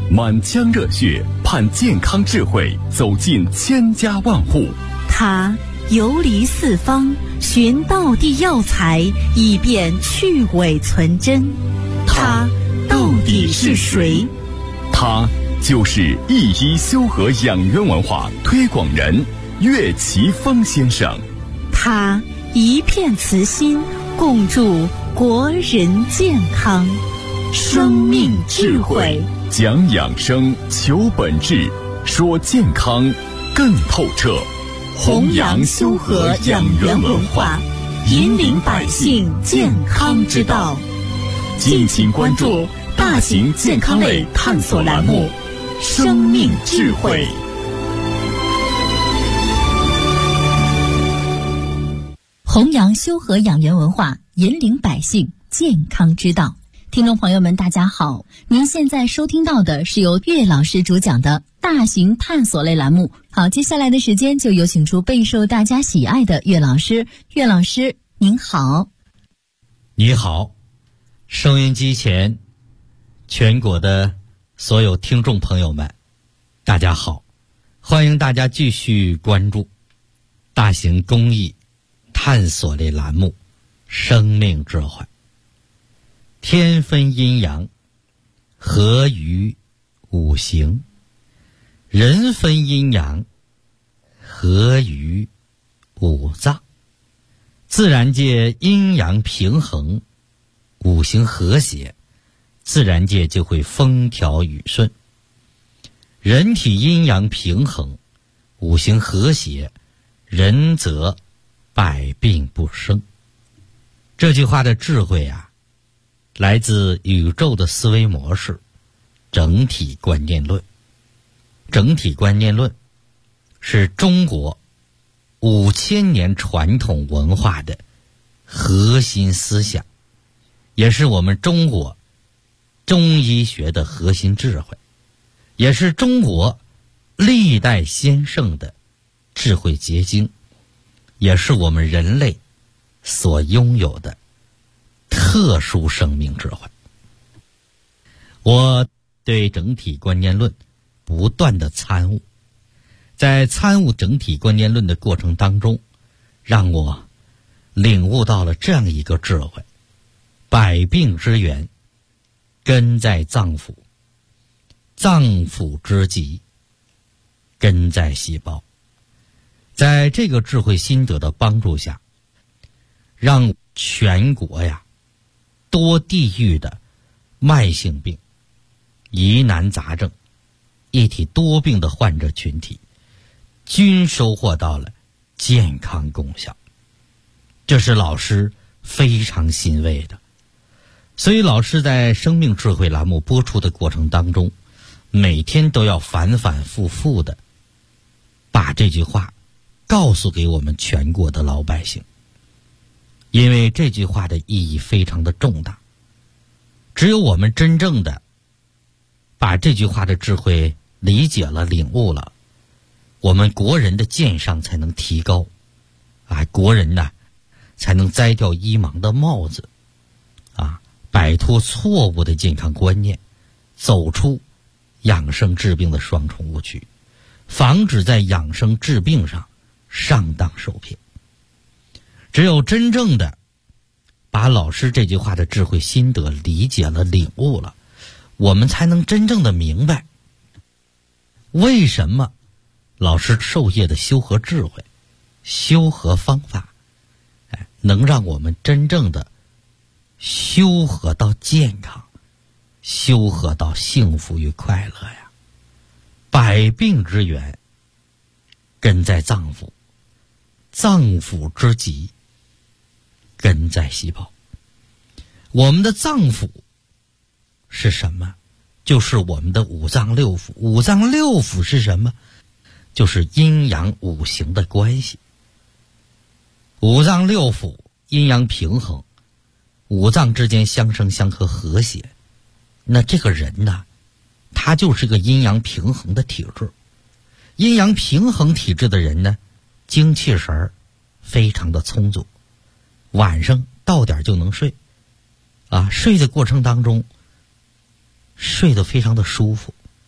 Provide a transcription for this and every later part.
满腔热血盼健康智慧走进千家万户。 他游离四方，寻道地药材，以便去伪存真。他到底是谁？ 他就是一一修和养元文化推广人岳奇峰先生。 他一片慈心，共筑国人健康。生命智慧， 讲养生，求本质，说健康更透彻。 弘扬修和养元文化，引领百姓健康之道。敬请关注大型健康类探索栏目《生命智慧》。 弘扬修和养元文化，引领百姓健康之道。听众朋友们，大家好，您现在收听到的是由岳老师主讲的大型探索类栏目。好，接下来的时间就有请出备受大家喜爱的岳老师。岳老师您好。 你好，收音机前全国的所有听众朋友们，大家好，欢迎大家继续关注大型公益探索类栏目《生命智慧》。天分阴阳，合于五行；人分阴阳，合于五脏。自然界阴阳平衡，五行和谐，自然界就会风调雨顺。人体阴阳平衡，五行和谐，人则百病不生。这句话的智慧啊，来自宇宙的思维模式，整体观念论。整体观念论是中国5000年传统文化的核心思想，也是我们中国中医学的核心智慧，也是中国历代先圣的智慧结晶，也是我们人类所拥有的特殊生命智慧。我对整体观念论不断的参悟，在参悟整体观念论的过程当中，让我领悟到了这样一个智慧：百病之源根在脏腑，脏腑之疾根在细胞。在这个智慧心得的帮助下，让全国呀多地域的慢性病、疑难杂症、一体多病的患者群体均收获到了健康功效，这是老师非常欣慰的。所以老师在生命智慧栏目播出的过程当中，每天都要反反复复的把这句话告诉给我们全国的老百姓，因为这句话的意义非常的重大。只有我们真正的把这句话的智慧理解了、领悟了，我们国人的健商才能提高啊，国人呢才能摘掉医盲的帽子啊，摆脱错误的健康观念，走出养生治病的双重误区，防止在养生治病上上当受骗。只有真正的把老师这句话的智慧心得理解了、领悟了，我们才能真正的明白为什么老师授业的修和智慧、修和方法能让我们真正的修和到健康，修和到幸福与快乐呀。百病之源根在脏腑，脏腑之疾根在细胞。我们的脏腑是什么？就是我们的五脏六腑。五脏六腑是什么？就是阴阳五行的关系。五脏六腑阴阳平衡，五脏之间相生相克和谐，那这个人呢，他就是个阴阳平衡的体质。阴阳平衡体质的人呢，精气神非常的充足，晚上到点就能睡啊，睡的过程当中睡得非常的舒服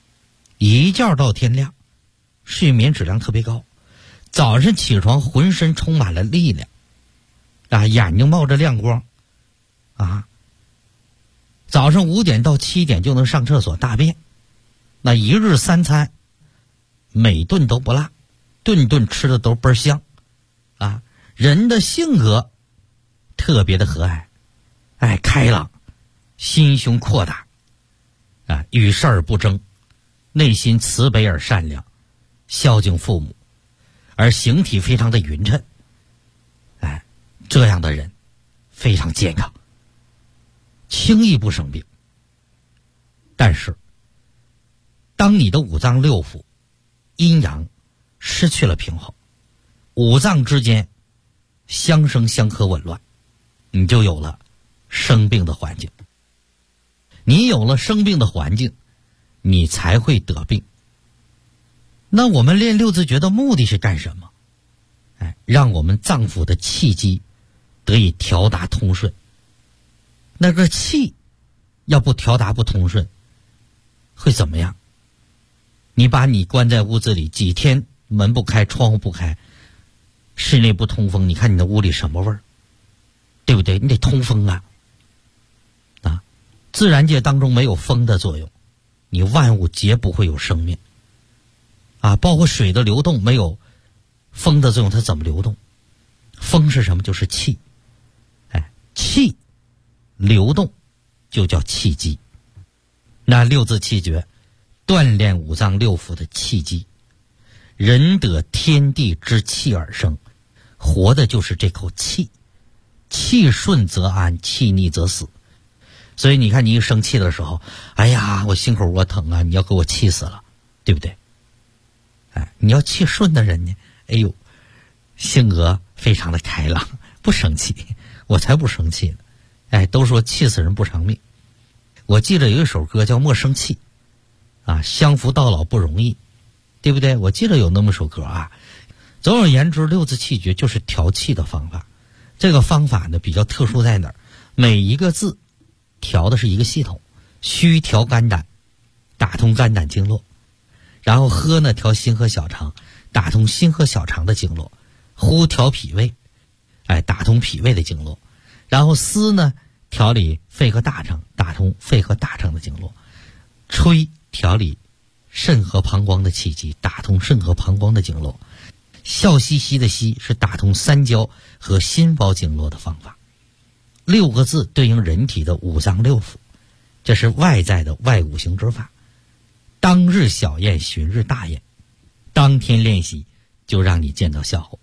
一觉到天亮，睡眠质量特别高，早晨起床浑身充满了力量啊，眼睛冒着亮光啊，早上5点到7点就能上厕所大便，那一日3餐每顿都不落，顿顿吃的都倍儿香啊，人的性格特别的和蔼，哎，开朗，心胸阔大啊，与世而不争，内心慈悲而善良，孝敬父母，而形体非常的匀称，哎，这样的人非常健康，轻易不生病。但是当你的五脏六腑阴阳失去了平衡，五脏之间相生相克紊乱，你就有了生病的环境。你有了生病的环境，你才会得病。那我们练六字诀的目的是干什么？哎，让我们脏腑的气机得以调达通顺。那个气要不调达不通顺，会怎么样？你把你关在屋子里几天，门不开，窗户不开，室内不通风，你看你的屋里什么味儿？对不对？你得通风啊！啊，自然界当中没有风的作用，你万物皆不会有生命。啊，包括水的流动没有风的作用，它怎么流动？风是什么？就是气。哎，气流动就叫气机。那六字气诀锻炼五脏六腑的气机，人得天地之气而生，活的就是这口气。气顺则安，气逆则死。所以你看，你一生气的时候，哎呀，我心口窝疼啊，你要给我气死了，对不对？哎，你要气顺的人呢，哎呦，性格非常的开朗，不生气，我才不生气呢。哎，都说气死人不偿命。我记得有一首歌叫《莫生气》，啊，相扶到老不容易，对不对？我记得有那么首歌啊。总而言之，六字气诀就是调气的方法。这个方法呢比较特殊在哪儿？每一个字调的是一个系统，虚调肝胆，打通肝胆经络；然后喝呢调心和小肠，打通心和小肠的经络；呼调脾胃，哎，打通脾胃的经络；然后思呢调理肺和大肠，打通肺和大肠的经络；吹调理肾和膀胱的气机，打通肾和膀胱的经络；笑嘻嘻的嘻是打通三焦和心包经络的方法。6个字对应人体的五脏六腑，这是外在的外五行之法。当日小验，旬日大验，当天练习就让你见到效果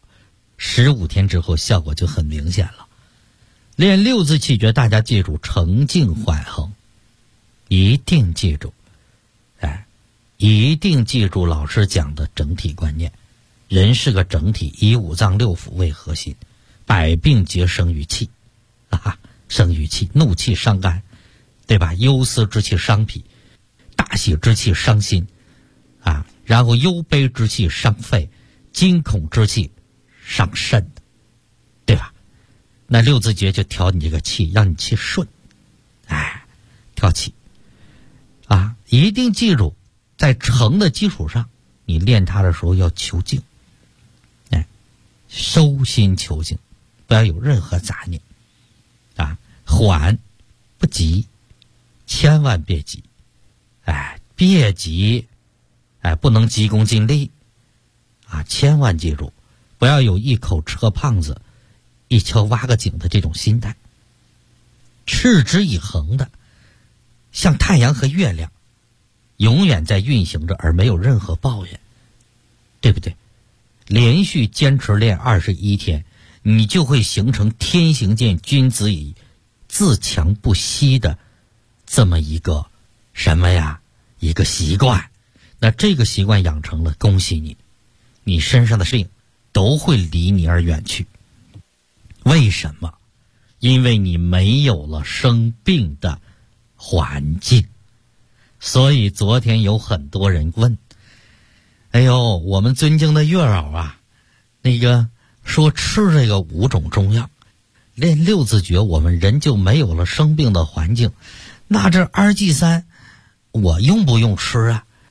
，15天之后效果就很明显了。练六字气诀，大家记住澄静缓衡，一定记住，哎，一定记住老师讲的整体观念。人是个整体，以五脏六腑为核心，百病皆生于气啊，生于气。怒气伤肝，对吧？忧思之气伤脾，大喜之气伤心啊，然后忧悲之气伤肺，惊恐之气伤肾，对吧？那六字诀就调你这个气，让你气顺，哎，调气啊，一定记住，在诚的基础上，你练它的时候要求静，哎，收心求静，不要有任何杂念啊，缓不急，千万别急，哎，别急，哎，不能急功近利啊，千万记住，不要有一口吃个胖子，一锹挖个井的这种心态，持之以恒的，像太阳和月亮，永远在运行着，而没有任何抱怨，对不对？连续坚持练21天，你就会形成天行健，君子以自强不息的这么一个什么呀？一个习惯。那这个习惯养成了，恭喜你，你身上的病都会离你而远去。为什么？因为你没有了生病的环境。所以昨天有很多人问，哎呦，我们尊敬的月老啊，那个说吃这个5种中药，练六字诀，我们人就没有了生病的环境。那这2G3我用不用吃啊？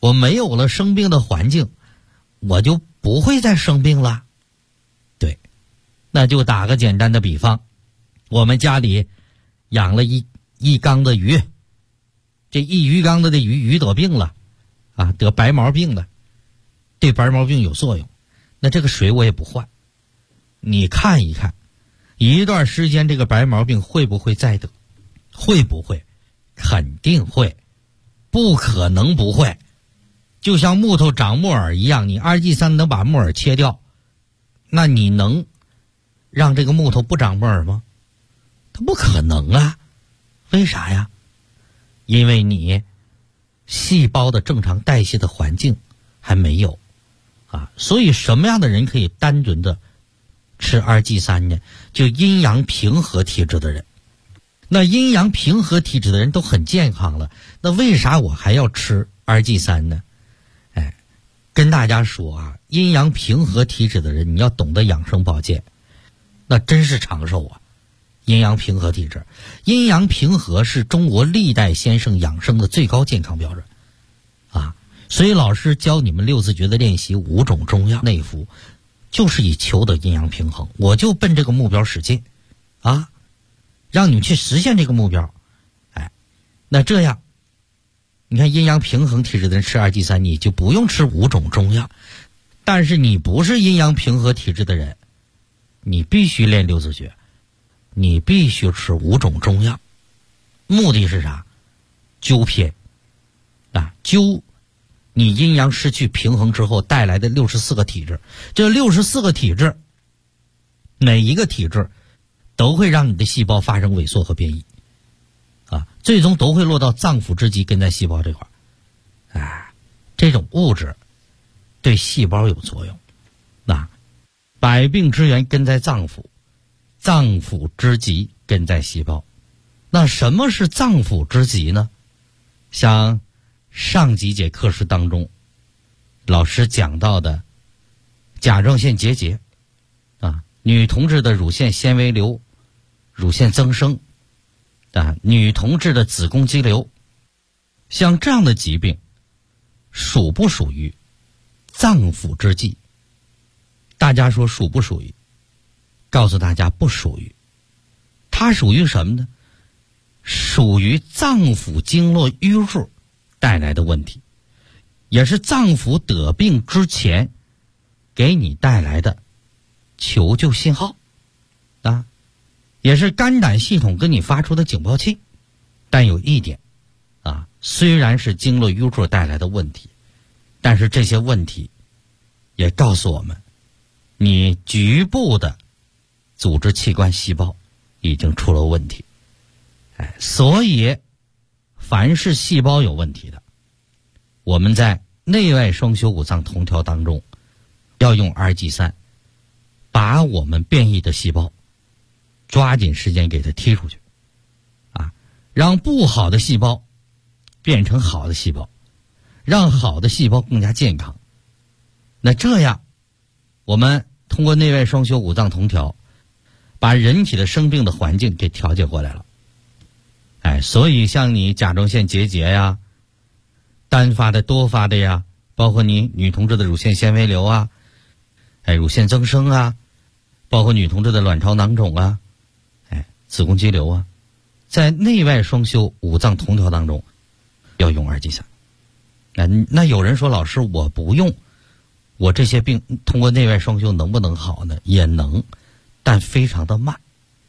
我没有了生病的环境，我就不会再生病了。对，那就打个简单的比方，我们家里养了一缸的鱼，这一鱼缸的鱼得病了啊，得白毛病了，对白毛病有作用，那这个水我也不换。你看一看，一段时间这个白毛病会不会再得？会不会？肯定会，不可能不会。就像木头长木耳一样，你2G3能把木耳切掉，那你能让这个木头不长木耳吗？它不可能啊。为啥呀？因为你细胞的正常代谢的环境还没有啊。所以什么样的人可以单纯的吃2G3呢？就阴阳平和体质的人。那阴阳平和体质的人都很健康了，那为啥我还要吃2G3呢？跟大家说啊，阴阳平和体质的人，你要懂得养生保健，那真是长寿啊。阴阳平和体质，阴阳平和是中国历代先生养生的最高健康标准啊。所以老师教你们6字诀的练习5种中药内服，就是以求得阴阳平衡，我就奔这个目标使劲啊，让你去实现这个目标。那这样你看阴阳平衡体质的人吃2G3，你就不用吃5种中药。但是你不是阴阳平和体质的人，你必须练6字诀，你必须吃5种中药。目的是啥？纠偏啊，纠你阴阳失去平衡之后带来的64个体质。这64个体质，每一个体质都会让你的细胞发生萎缩和变异啊，最终都会落到脏腑之极，根在细胞这块。这种物质对细胞有作用。百病之源根在脏腑，脏腑之极根在细胞。那什么是脏腑之极呢？像上几节课时当中老师讲到的甲状腺结节女同志的乳腺纤维瘤、乳腺增生女同志的子宫肌瘤，像这样的疾病属不属于脏腑之疾？大家说属不属于？告诉大家不属于。它属于什么呢？属于脏腑经络淤弱带来的问题，也是脏腑得病之前给你带来的求救信号也是肝胆系统跟你发出的警报器。但有一点虽然是经络淤弱带来的问题，但是这些问题也告诉我们，你局部的组织器官细胞已经出了问题。所以凡是细胞有问题的，我们在内外双修5脏同调当中要用2G3，把我们变异的细胞抓紧时间给它踢出去让不好的细胞变成好的细胞，让好的细胞更加健康。那这样我们通过内外双修5脏同调，把人体的生病的环境给调节过来了。所以像你甲状腺结节呀，单发的多发的呀，包括你女同志的乳腺纤维瘤乳腺增生包括女同志的卵巢囊肿子宫肌瘤在内外双修5脏同调当中要用2G3。那有人说老师我不用，我这些病通过内外双修能不能好呢？也能，但非常的慢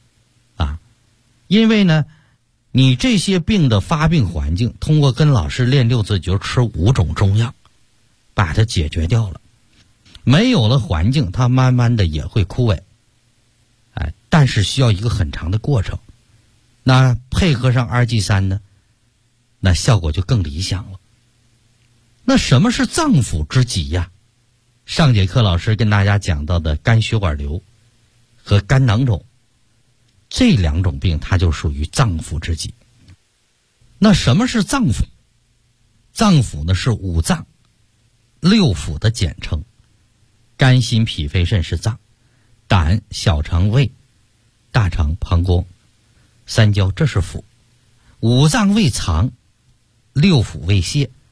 因为呢你这些病的发病环境通过跟老师练6字诀吃5种中药把它解决掉了。没有了环境，它慢慢的也会枯萎但是需要一个很长的过程。那配合上2G3呢，那效果就更理想了。那什么是脏腑之疾呀？上节课老师跟大家讲到的肝血管瘤和肝囊肿，这2种病它就属于脏腑之疾。那什么是脏腑？脏腑呢是5脏6腑的简称，肝心脾肺肾是脏，胆小肠胃大肠膀胱三焦这是腑。5脏为藏，6腑为泄，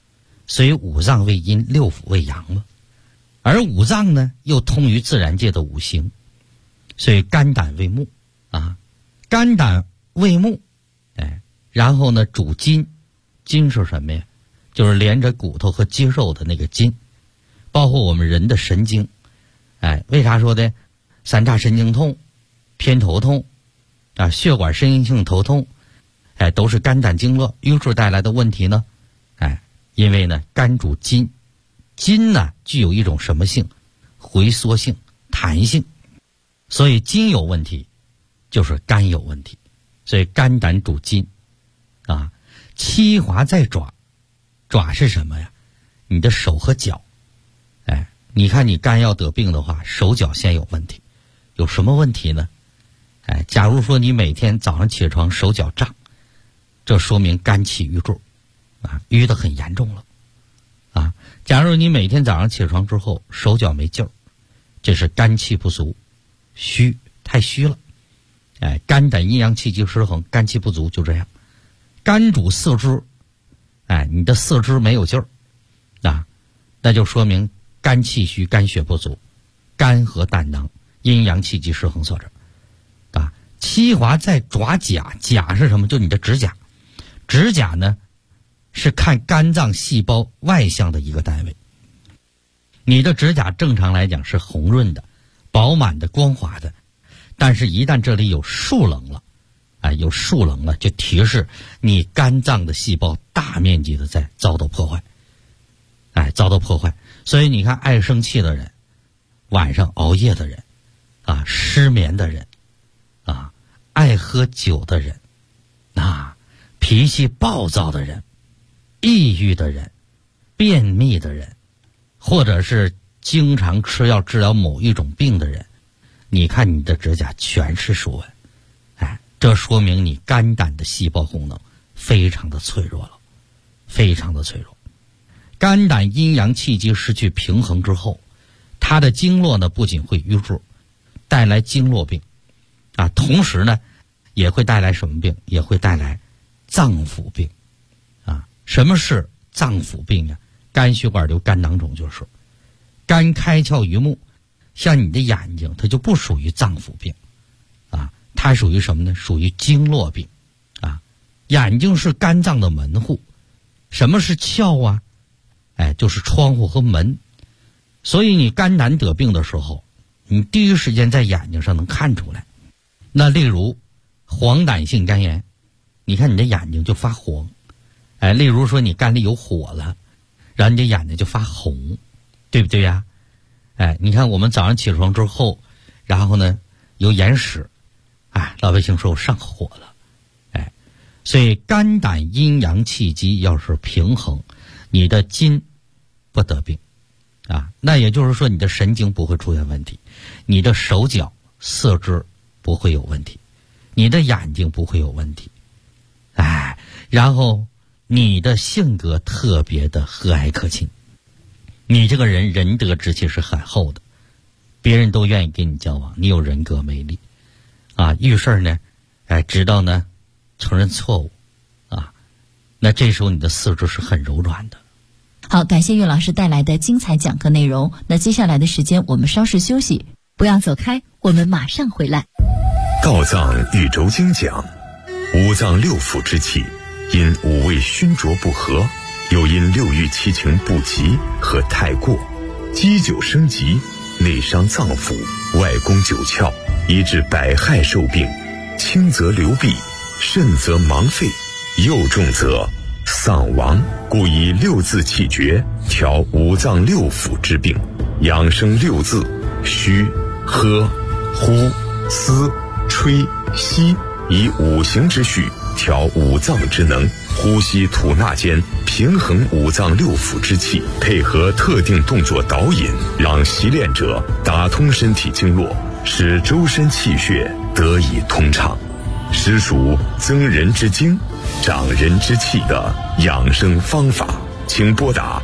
所以五脏为阴，六腑为阳嘛。而五脏呢，又通于自然界的五行，所以肝胆为目啊，肝胆为目，然后呢主筋，筋是什么呀？就是连着骨头和肌肉的那个筋，包括我们人的神经。为啥说的三叉神经痛、偏头痛啊、血管神经性头痛，都是肝胆经络瘀滞带来的问题呢？因为呢肝主筋，筋呢具有一种什么性？回缩性、弹性，所以筋有问题，就是肝有问题。所以肝胆主筋啊。七华在爪，爪是什么呀？你的手和脚。你看你肝要得病的话，手脚先有问题。有什么问题呢？假如说你每天早上起床手脚胀，这说明肝气郁滞啊，郁得很严重了啊。假如你每天早上起床之后手脚没劲儿，这是肝气不足，虚，太虚了。肝胆阴阳气机失衡，肝气不足，就这样。肝主四肢，你的四肢没有劲儿啊，那就说明肝气虚，肝血不足，肝和胆囊阴阳气机失衡所致啊。七华在爪甲，甲是什么？就你的指甲。指甲呢是看肝脏细胞外向的一个单位。你的指甲正常来讲是红润的、饱满的、光滑的，但是一旦这里有数棱了，有数棱了，就提示你肝脏的细胞大面积的在遭到破坏，遭到破坏。所以你看，爱生气的人，晚上熬夜的人，失眠的人，爱喝酒的人，脾气暴躁的人，抑郁的人，便秘的人，或者是经常吃药治疗某一种病的人，你看你的指甲全是竖纹，这说明你肝胆的细胞功能非常的脆弱了，非常的脆弱。肝胆阴阳气机失去平衡之后，它的经络呢不仅会瘀滞，带来经络病同时呢也会带来什么病？也会带来脏腑病什么是脏腑病呀？肝血管瘤、肝囊肿就是。肝开窍于目，像你的眼睛它就不属于脏腑病它属于什么呢？属于经络病眼睛是肝脏的门户。什么是窍啊？就是窗户和门。所以你肝胆得病的时候，你第一时间在眼睛上能看出来。那例如黄疸性肝炎，你看你的眼睛就发黄。例如说你肝里有火了，然后你的眼睛就发红，对不对呀？你看我们早上起床之后，然后呢有眼屎，老百姓说我上火了。所以肝胆阴阳气机要是平衡，你的筋不得病那也就是说你的神经不会出现问题，你的手脚四肢不会有问题，你的眼睛不会有问题然后你的性格特别的和蔼可亲，你这个人仁德之气是很厚的，别人都愿意跟你交往，你有人格魅力遇事呢知道呢承认错误那这时候你的四肢是很柔软的。 好，感谢岳老师带来的精彩讲课内容。那接下来的时间我们稍事休息，不要走开，我们马上回来。 道藏宇宙经讲，五脏六腑之气因五味熏浊不和，又因六欲七情不及和太过，积久生疾，内伤脏腑，外攻九窍，以致百害受病，轻则流弊，甚则盲废，又重则丧亡。故以六字气诀调五脏六腑之病，养生六字：虚、喝、呼、思、吹、吸，以五行之序调五脏之能，呼吸吐纳间平衡五脏六腑之气，配合特定动作导引，让习练者打通身体经络，使周身气血得以通畅，实属增人之精、长人之气的养生方法。请拨打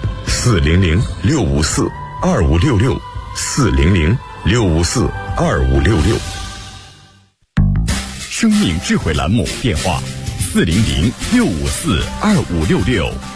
400-654-2566，400-654-2566。生命智慧栏目电话：400-654-2566。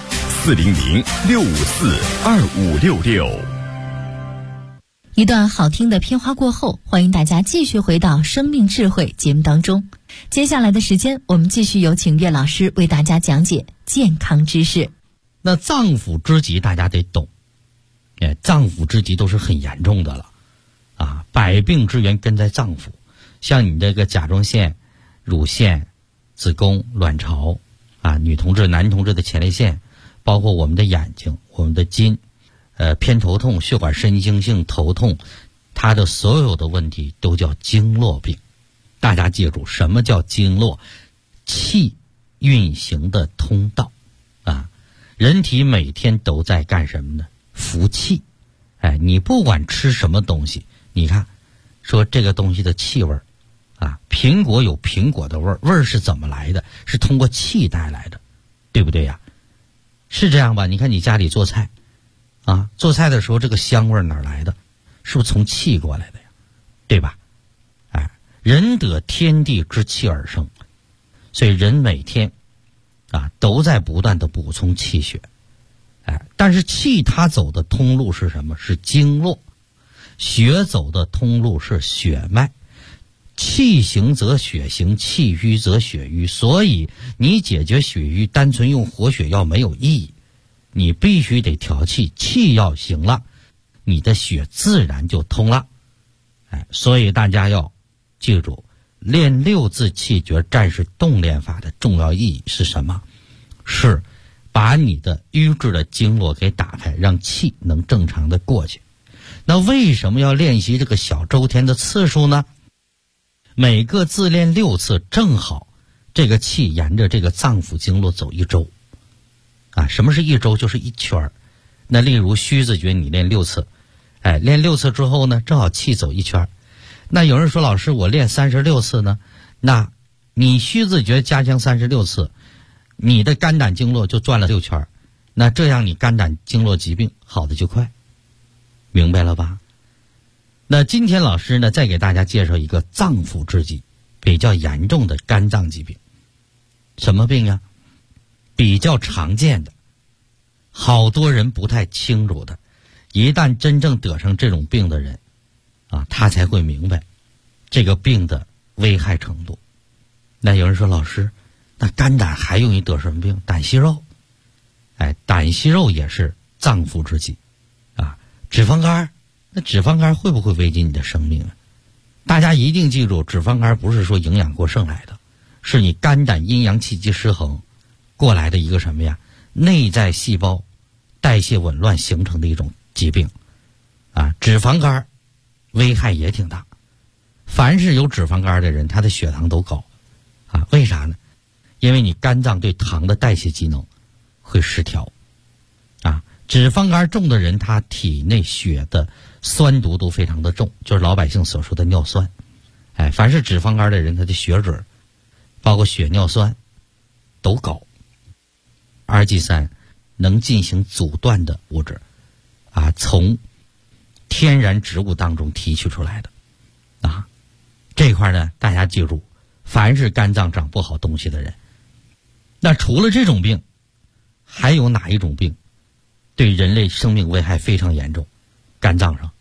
400-654-2566。 一段好听的片花过后，欢迎大家继续回到生命智慧节目当中。接下来的时间，我们继续有请岳老师为大家讲解健康知识。 那脏腑之疾大家得懂，脏腑之疾都是很严重的了啊，百病之源根在脏腑。像你这个甲状腺、乳腺、子宫、卵巢啊，女同志、男同志的前列腺，包括我们的眼睛、我们的筋，偏头痛、血管神经性头痛，它的所有的问题都叫经络病。大家记住，什么叫经络？气运行的通道啊。人体每天都在干什么呢？服气。你不管吃什么东西，你看说这个东西的气味啊，苹果有苹果的味儿，味儿是怎么来的？是通过气带来的，对不对呀？是这样吧？你看你家里做菜啊，做菜的时候这个香味哪来的？是不是从气过来的呀？对吧？人得天地之气而生，所以人每天啊都在不断的补充气血。但是气它走的通路是什么？是经络。血走的通路是血脉。气行则血行，气瘀则血瘀。所以你解决血瘀单纯用活血药没有意义，你必须得调气，气要行了，你的血自然就通了。所以大家要记住，练六字气诀战士动练法的重要意义是什么？是把你的瘀滞的经络给打开，让气能正常的过去。那为什么要练习这个小周天的次数呢？每个自练6次，正好这个气沿着这个脏腑经络走1周啊。什么是1周？就是1圈。那例如虚字诀你练6次，练6次之后呢，正好气走1圈。那有人说，老师我练36次呢，那你虚字诀加强36次，你的肝胆经络就转了6圈，那这样你肝胆经络疾病好的就快，明白了吧？那今天老师呢，再给大家介绍一个脏腑之疾，比较严重的肝脏疾病。什么病啊？比较常见的，好多人不太清楚的，一旦真正得上这种病的人啊，他才会明白这个病的危害程度。那有人说，老师，那肝胆还容易得什么病？胆息肉。胆息肉也是脏腑之疾啊。脂肪肝，那脂肪肝会不会危及你的生命啊？大家一定记住，脂肪肝不是说营养过剩来的，是你肝胆阴阳气机失衡过来的一个什么呀？内在细胞代谢紊乱形成的一种疾病啊。脂肪肝危害也挺大，凡是有脂肪肝的人，他的血糖都高啊。为啥呢？因为你肝脏对糖的代谢机能会失调啊。脂肪肝重的人，他体内血的酸度都非常的重，就是老百姓所说的尿酸。凡是脂肪肝的人，他的血脂包括血尿酸都高。RG3能进行阻断的物质啊，从天然植物当中提取出来的啊。这块呢，大家记住，凡是肝脏长不好东西的人，那除了这种病，还有哪一种病对人类生命危害非常严重？肝脏上，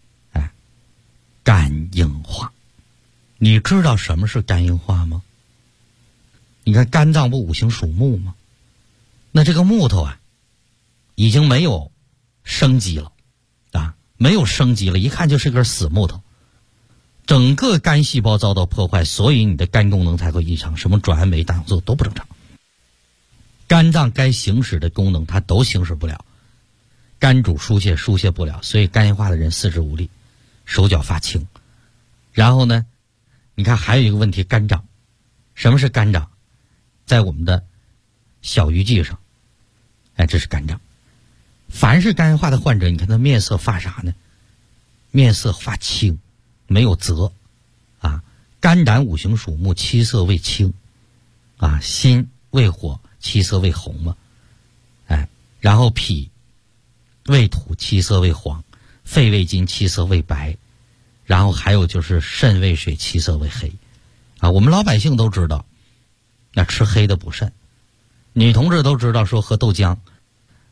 肝硬化。你知道什么是肝硬化吗？你看肝脏不五行属木吗？那这个木头啊，已经没有生机了啊，没有生机了，一看就是根死木头。整个肝细胞遭到破坏，所以你的肝功能才会异常，什么转氨酶、胆红素都不正常。肝脏该行使的功能它都行使不了，肝主疏泄，疏泄不了，所以肝硬化的人四肢无力，手脚发青。然后呢，你看还有一个问题，肝长。什么是肝长？在我们的小鱼际上，这是肝长。凡是肝硬化的患者，你看他面色发啥呢？面色发青，没有泽啊。肝胆五行属木，七色为青啊，心为火，七色为红嘛。然后脾为土，七色为黄，肺为金，七色为白，然后还有就是肾为水，七色为黑啊。我们老百姓都知道，那吃黑的补肾。女同志都知道说喝豆浆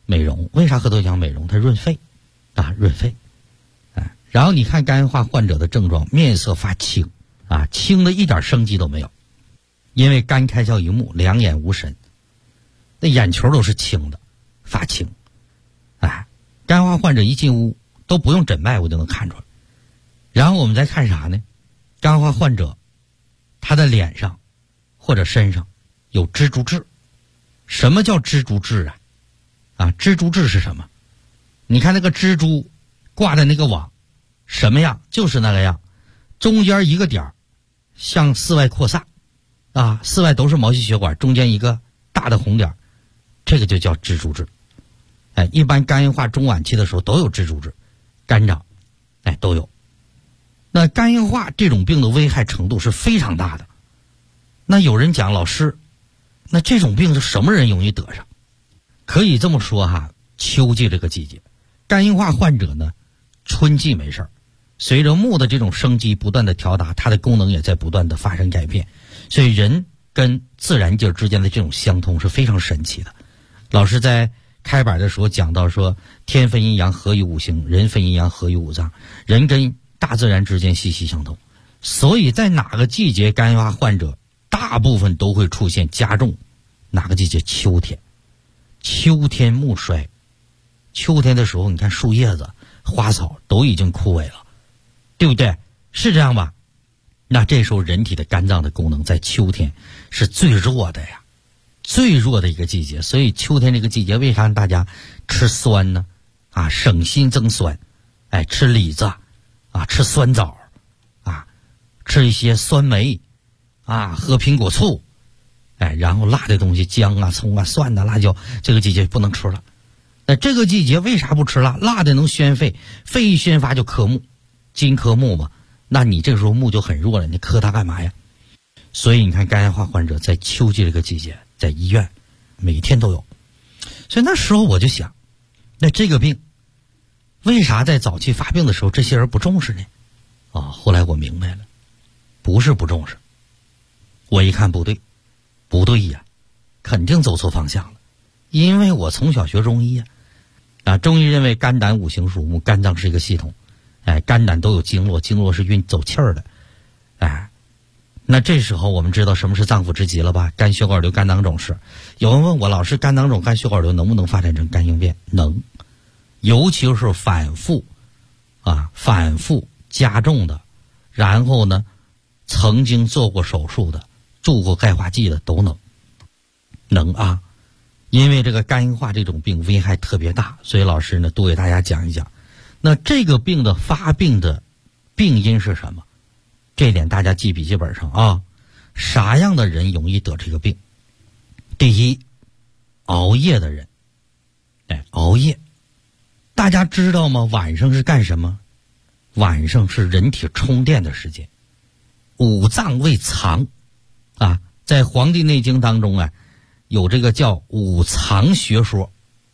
美容。为啥核桃讲美容？它润肺啊，润肺。然后你看肝硬化患者的症状，面色发青啊，青的一点生机都没有，因为肝开窍于目，两眼无神，那眼球都是青的，发青。肝硬化患者一进屋都不用诊脉我就能看出来。然后我们再看啥呢？肝硬化患者他的脸上或者身上有蜘蛛痣。什么叫蜘蛛痣啊？蜘蛛痣是什么？你看那个蜘蛛挂在那个网什么样？就是那个样，中间一个点向四外扩散啊，四外都是毛细血管，中间一个大的红点，这个就叫蜘蛛痣。一般肝硬化中晚期的时候都有蜘蛛痣，肝长都有。那肝硬化这种病的危害程度是非常大的。那有人讲，老师，那这种病是什么人容易得上？可以这么说哈，秋季这个季节，肝硬化患者呢，春季没事儿，随着木的这种生机不断的调达，它的功能也在不断的发生改变，所以人跟自然界之间的这种相通是非常神奇的。老师在开板的时候讲到说，天分阴阳合于五行，人分阴阳合于五脏，人跟大自然之间息息相通。所以在哪个季节肝硬化患者大部分都会出现加重？哪个季节？秋天。秋天木衰，秋天的时候你看树叶子花草都已经枯萎了，对不对？是这样吧？那这时候人体的肝脏的功能在秋天是最弱的呀，最弱的一个季节。所以秋天这个季节为啥让大家吃酸呢？省心增酸，吃李子吃酸枣吃一些酸梅喝苹果醋，然后辣的东西，姜葱蒜辣椒，这个季节不能吃了。那这个季节为啥不吃辣？辣的能宣肺，肺一宣发就克木，金克木嘛，那你这个时候木就很弱了，你克它干嘛呀？所以你看肝硬化患者在秋季这个季节在医院每天都有。所以那时候我就想，那这个病为啥在早期发病的时候这些人不重视呢？后来我明白了，不是不重视，我一看不对呀，肯定走错方向了。因为我从小学中医中医认为肝胆五行属木，肝脏是一个系统，肝胆都有经络，经络是运走气儿的，那这时候我们知道什么是脏腑之疾了吧？肝血管瘤、肝囊肿是。有人问我，老师，肝囊肿、肝血管瘤能不能发展成肝硬变？能，尤其是反复加重的，然后呢曾经做过手术的，注过钙化剂的都能因为这个肝硬化这种病危害特别大，所以老师呢多给大家讲一讲。那这个病的发病的病因是什么？这点大家记笔记本上啥样的人容易得这个病？第一，熬夜的人。熬夜，大家知道吗？晚上是干什么？晚上是人体充电的时间，五脏为藏在《黄帝内经》当中有这个叫五藏学说。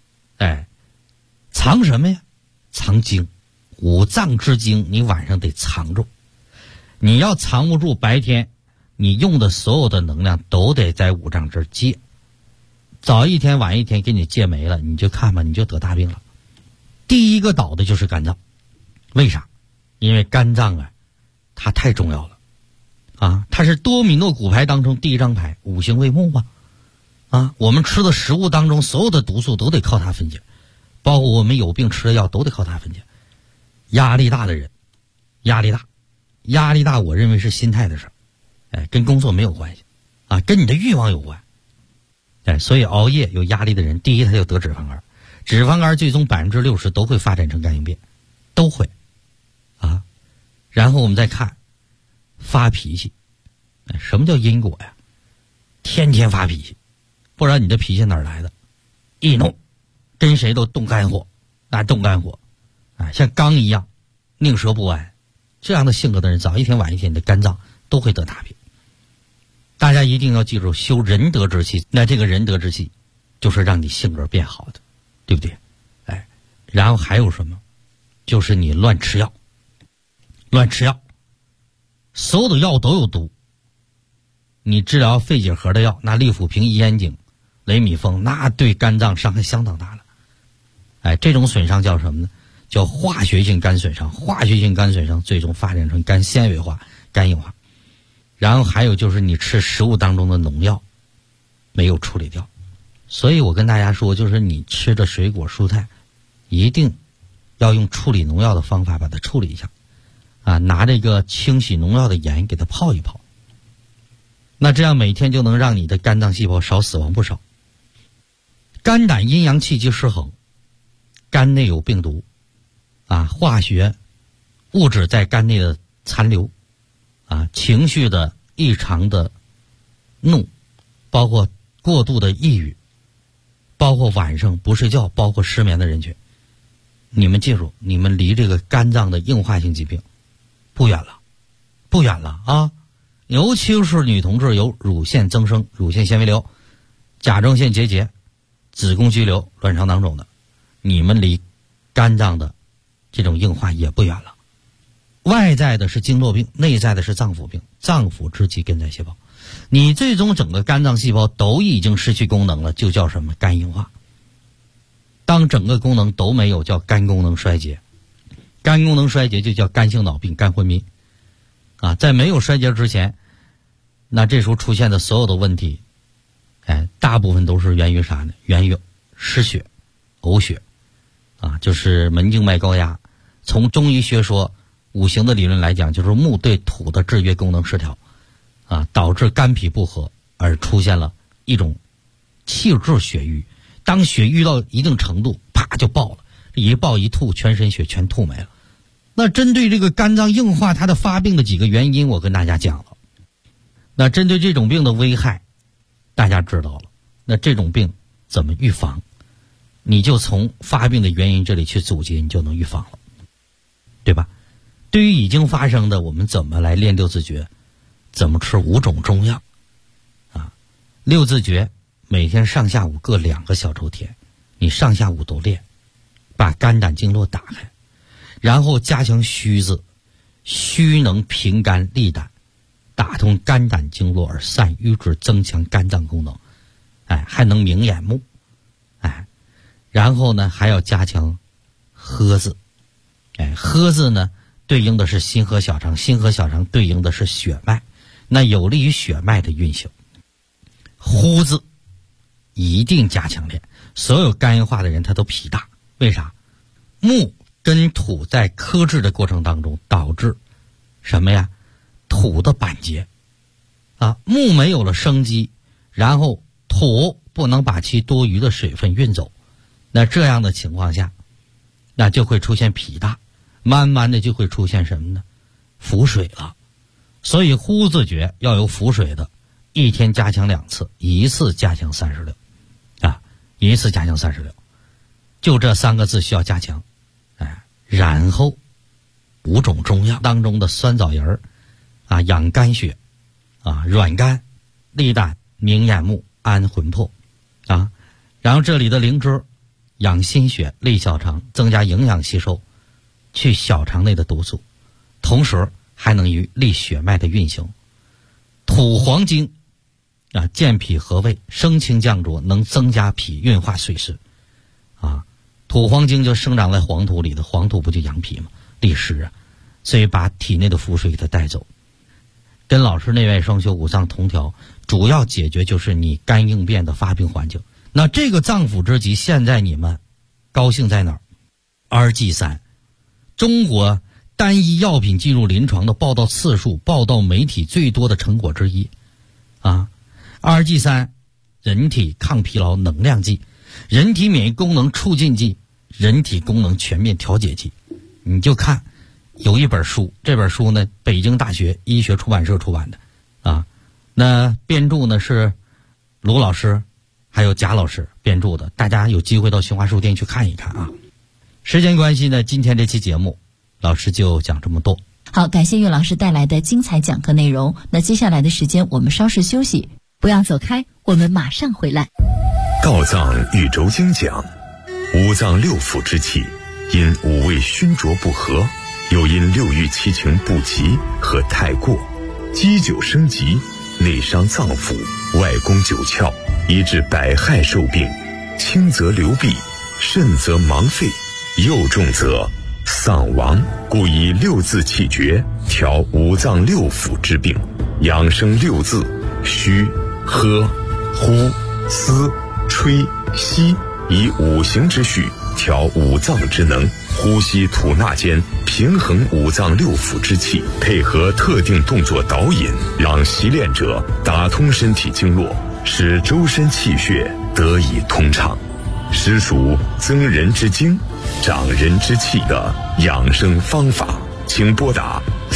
藏什么呀？藏精，五脏之精你晚上得藏住。你要藏不住，白天你用的所有的能量都得在五脏这儿借，早一天晚一天给你借没了，你就看吧，你就得大病了。第一个倒的就是肝脏。为啥？因为肝脏它太重要了它是多米诺骨牌当中第一张牌，五行为木嘛我们吃的食物当中所有的毒素都得靠它分解，包括我们有病吃的药都得靠它分解。压力大的人，压力大我认为是心态的事儿，跟工作没有关系跟你的欲望有关。所以熬夜有压力的人，第一他就得脂肪肝，脂肪肝最终60%都会发展成肝硬变，都会然后我们再看发脾气。什么叫因果呀？天天发脾气，不知道你的脾气哪儿来的，易怒，跟谁都动肝火，像刚一样宁折不弯。这样的性格的人，早一天晚一天你的肝脏都会得大病。大家一定要记住，修仁德之气，那这个仁德之气就是让你性格变好的，对不对？然后还有什么？就是你乱吃药，所有的药都有毒。你治疗肺结核的药，那利辅平、伊氨景、雷米风，那对肝脏伤害相当大了。 这种损伤叫什么呢？叫化学性肝损伤。化学性肝损伤最终发展成肝纤维化、肝硬化。然后还有就是你吃食物当中的农药没有处理掉。所以我跟大家说，就是你吃的水果蔬菜一定要用处理农药的方法把它处理一下拿这个清洗农药的盐给它泡一泡。那这样每天就能让你的肝脏细胞少死亡不少。肝胆阴阳气机失衡，肝内有病毒化学物质在肝内的残留情绪的异常的怒，包括过度的抑郁，包括晚上不睡觉，包括失眠的人群，你们记住，你们离这个肝脏的硬化性疾病不远了尤其是女同志有乳腺增生、乳腺纤维瘤、甲状腺结节、子宫肌瘤、卵巢囊肿的，你们离肝脏的这种硬化也不远了。外在的是经络病，内在的是脏腑病，脏腑之疾根在细胞。你最终整个肝脏细胞都已经失去功能了，就叫什么？肝硬化。当整个功能都没有，叫肝功能衰竭。肝功能衰竭就叫肝性脑病、肝昏迷在没有衰竭之前，那这时候出现的所有的问题大部分都是源于啥呢？源于失血、呕血就是门静脉高压。从中医学说五行的理论来讲，就是木对土的制约功能失调导致肝脾不和，而出现了一种气滞血瘀。当血瘀到一定程度，啪就爆了，一爆一吐，全身血全吐没了。那针对这个肝脏硬化它的发病的几个原因，我跟大家讲了。那针对这种病的危害大家知道了，那这种病怎么预防？你就从发病的原因这里去阻截，你就能预防了，对吧？对于已经发生的，我们怎么来练六字诀？怎么吃5种中药六字诀每天上下午各2个小周天，你上下午都练，把肝胆经络打开，然后加强虚字，虚能平肝利胆，打通肝胆经络而散瘀滞，增强肝脏功能还能明眼目然后呢还要加强喝字喝字呢对应的是心和小肠，心和小肠对应的是血脉，那有利于血脉的运行。呼字一定加强练，所有肝硬化的人他都脾大，为啥？木跟土在克制的过程当中导致什么呀？土的板结木没有了生机，然后土不能把其多余的水分运走，那这样的情况下，那就会出现脾大，慢慢的就会出现什么呢？腹水了。所以呼字诀要有腹水的，一天加强2次，一次加强36一次加强36，就这3个字需要加强然后5种中药当中的酸枣仁养肝血软肝利胆明眼目安魂魄然后这里的灵芝养心血利小肠，增加营养吸收，去小肠内的毒素，同时还能于利血脉的运行。土黄精健脾和胃，升清降浊，能增加脾运化水湿土黄精就生长在黄土里的，黄土不就养脾吗？利湿所以把体内的腹水给它带走。跟老师内外双修五脏同调，主要解决就是你肝硬变的发病环境。那这个脏腑之疾，现在你们高兴在哪儿？RG3，中国单一药品进入临床的报道次数、报道媒体最多的成果之一RG3，人体抗疲劳能量剂，人体免疫功能促进剂，人体功能全面调节剂。你就看有一本书，这本书呢北京大学医学出版社出版的那编著呢是卢老师还有贾老师编著的，大家有机会到新华书店去看一看时间关系呢，今天这期节目老师就讲这么多。 好，感谢岳老师带来的精彩讲课内容。那接下来的时间我们稍事休息，不要走开，我们马上回来。 告藏宇宙经讲，五脏六腑之气因五味熏浊不和，又因六欲七情不及和太过，积久生疾，内伤脏腑，外攻九窍，以致百害受病，轻则流弊， 肾则盲废，又重则丧亡，故以六字气诀调五脏六腑之病，养生六字：虚、喝、呼、思、吹、吸，以五行之序调五脏之能，呼吸吐纳间平衡五脏六腑之气，配合特定动作导引，让习练者打通身体经络，使周身气血得以通畅，实属增人之精、长人之气的养生方法。请拨打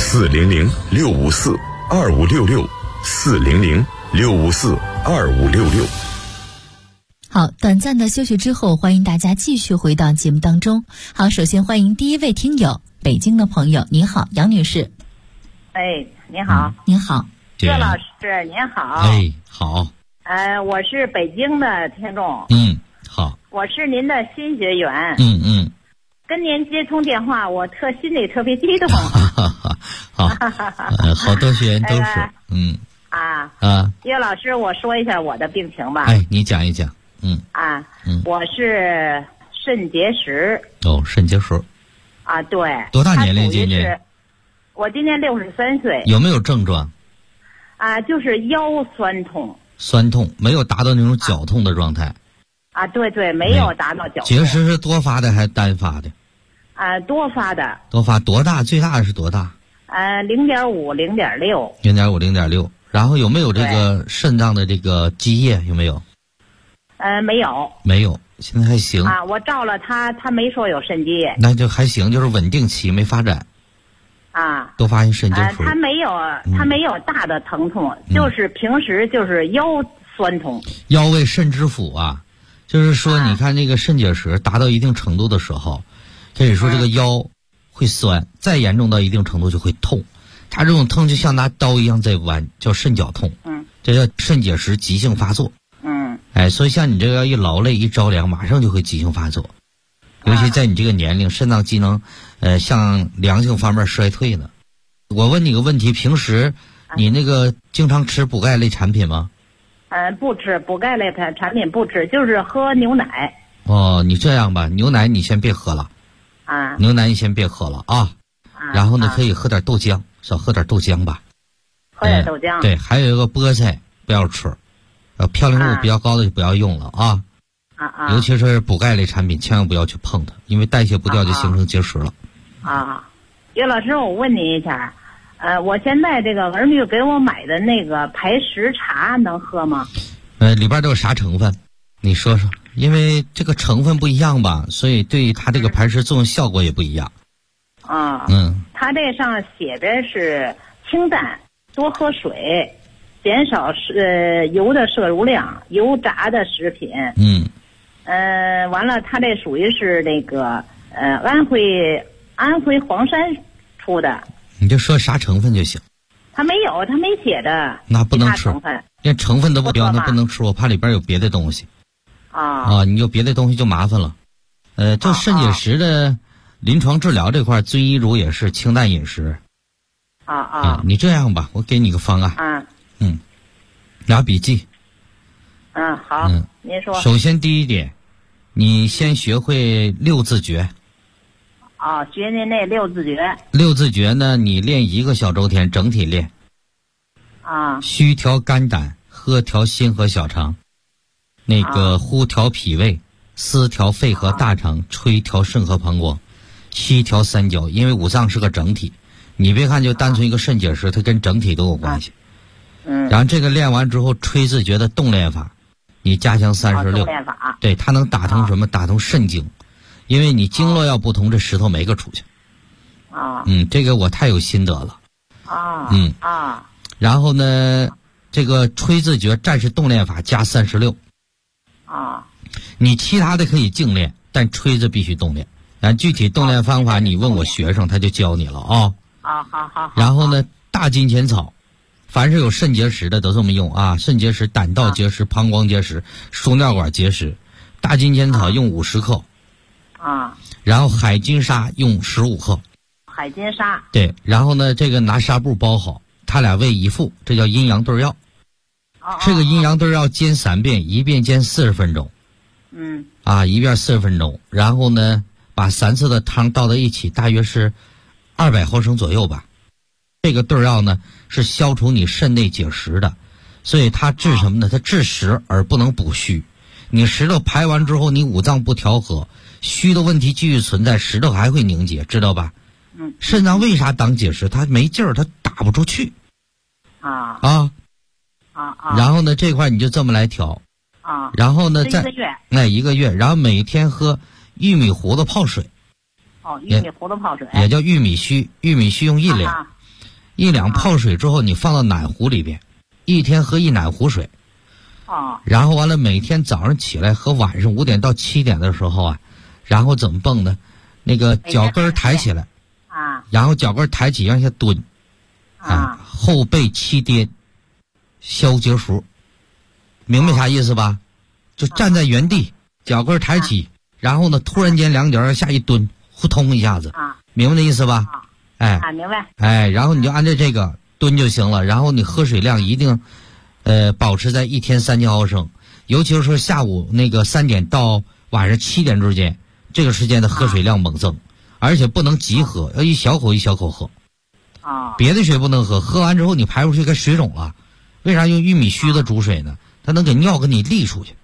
400-654-2566，400-654-2566。 好，短暂的休息之后，欢迎大家继续回到节目当中。好，首先欢迎第一位听友，北京的朋友，您好，杨女士。 哎，您好。 您好。 岳老师，您好。 哎，好。 我是北京的听众。 好。 我是您的新学员。跟您接通电话，我心里特别激动。 好，好多学员都是。 岳老师，我说一下我的病情吧。 哎，你讲一讲。 我是肾结石。 哦，肾结石。 对。 多大年龄今年？ 我今年63岁。 有没有症状？ 就是腰酸痛。 酸痛，没有达到那种绞痛的状态。 对，没有达到绞痛。 结石是多发的还是单发的？ 多发的。 多发多大？最大的是多大 ？0.5、0.6。 0.5、0.6。然后有没有这个肾脏的这个积液？有没有？ 没有。 没有，现在还行。 我照了他没说有肾积液。 那就还行，就是稳定期没发展。多发现肾结石。 他没有大的疼痛，就是平时就是腰酸痛。 腰为肾之府啊，就是说你看那个肾结石达到一定程度的时候，可以说这个腰会酸，再严重到一定程度就会痛。它这种痛就像拿刀一样在剜，叫肾绞痛。这叫肾结石急性发作。所以像你这个一劳累一着凉，马上就会急性发作。尤其在你这个年龄，肾脏机能向良性方面衰退呢。我问你个问题，平时你那个经常吃补钙类产品吗？ 不吃补钙类产品，不吃，就是喝牛奶。 你这样吧，牛奶你先别喝了。牛奶你先别喝了啊。然后呢，可以喝点豆浆，少喝点豆浆吧。 喝点豆浆。 对，还有一个菠菜不要吃，嘌呤物比较高的就不要用了啊。尤其是补钙类产品，千万不要去碰它，因为代谢不掉就形成结石了。 岳老师，我问您一下，我现在这个儿女给我买的那个排石茶能喝吗？ 里边都有啥成分？你说说，因为这个成分不一样吧，所以对它这个排石作用效果也不一样。 它这上写着是清淡，多喝水，减少油的摄入量，油炸的食品。完了，它这属于是那个安徽黄山出的。 你就说啥成分就行。 它没写的。 那不能吃， 成分连成分都不标，那不能吃，我怕里边有别的东西。你有别的东西就麻烦了。就肾结石的临床治疗这块，遵医嘱也是清淡饮食。你这样吧，我给你个方案。拿笔记。 好。您说。 首先第一点，你先学会六字诀。 学您那六字诀。 六字诀呢，你练1个小周天，整体练。虚调肝胆，喝调心和小肠，那个呼调脾胃，思调肺和大肠，吹调肾和膀胱，吸调三焦。因为五脏是个整体，你别看就单纯一个肾结石，它跟整体都有关系。然后这个练完之后，吹字诀的动练法，你加强36。 动练法。 对，它能打通什么？打通肾经。因为你经络要不通，这石头没个出去。这个我太有心得了。然后呢，这个吹字诀战士动练法加36。你其他的可以静练，但吹字必须动练。具体动练方法你问我学生，他就教你了啊。 好。 然后呢，大金钱草，凡是有肾结石的都这么用啊。肾结石、胆道结石、膀胱结石、输尿管结石，大金钱草用50克。然后海金沙用15克。 海金沙。 对，然后呢，这个拿纱布包好，它俩为一副，这叫阴阳对药。这个阴阳对药煎3遍，1遍煎40分钟。 一遍40分钟，然后呢，把3次的汤倒在一起，大约是200毫升左右吧。这个对药呢是消除你肾内结石的，所以它治什么呢？它治实而不能补虚。你石头排完之后，你五脏不调和，虚的问题继续存在，石头还会凝结，知道吧？肾脏为啥长结石？它没劲儿，它打不出去。然后呢，这块你就这么来调。然后呢，再1个月，然后每天喝玉米糊子泡水。 玉米糊子泡水也叫玉米须，玉米须用1两，1两泡水之后，你放到奶壶里边，1天喝1奶壶水。然后完了，每天早上起来和晚上5点到7点的时候啊，然后怎么蹦呢？那个脚跟抬起来，然后脚跟抬起往下蹲，后背7颠，消结束。明白啥意思吧？就站在原地，脚跟抬起，然后呢，突然间2脚下一蹲，呼通一下子，明白那意思吧？ 明白。 然后你就按照这个蹲就行了。然后你喝水量一定，保持在1天3000毫升，尤其是说下午那个3点到晚上7点之间，这个时间的喝水量猛增，而且不能急喝，要一小口一小口喝。别的水不能喝，喝完之后你排出去该水肿了。为啥用玉米须子煮水呢？它能给尿给你沥出去。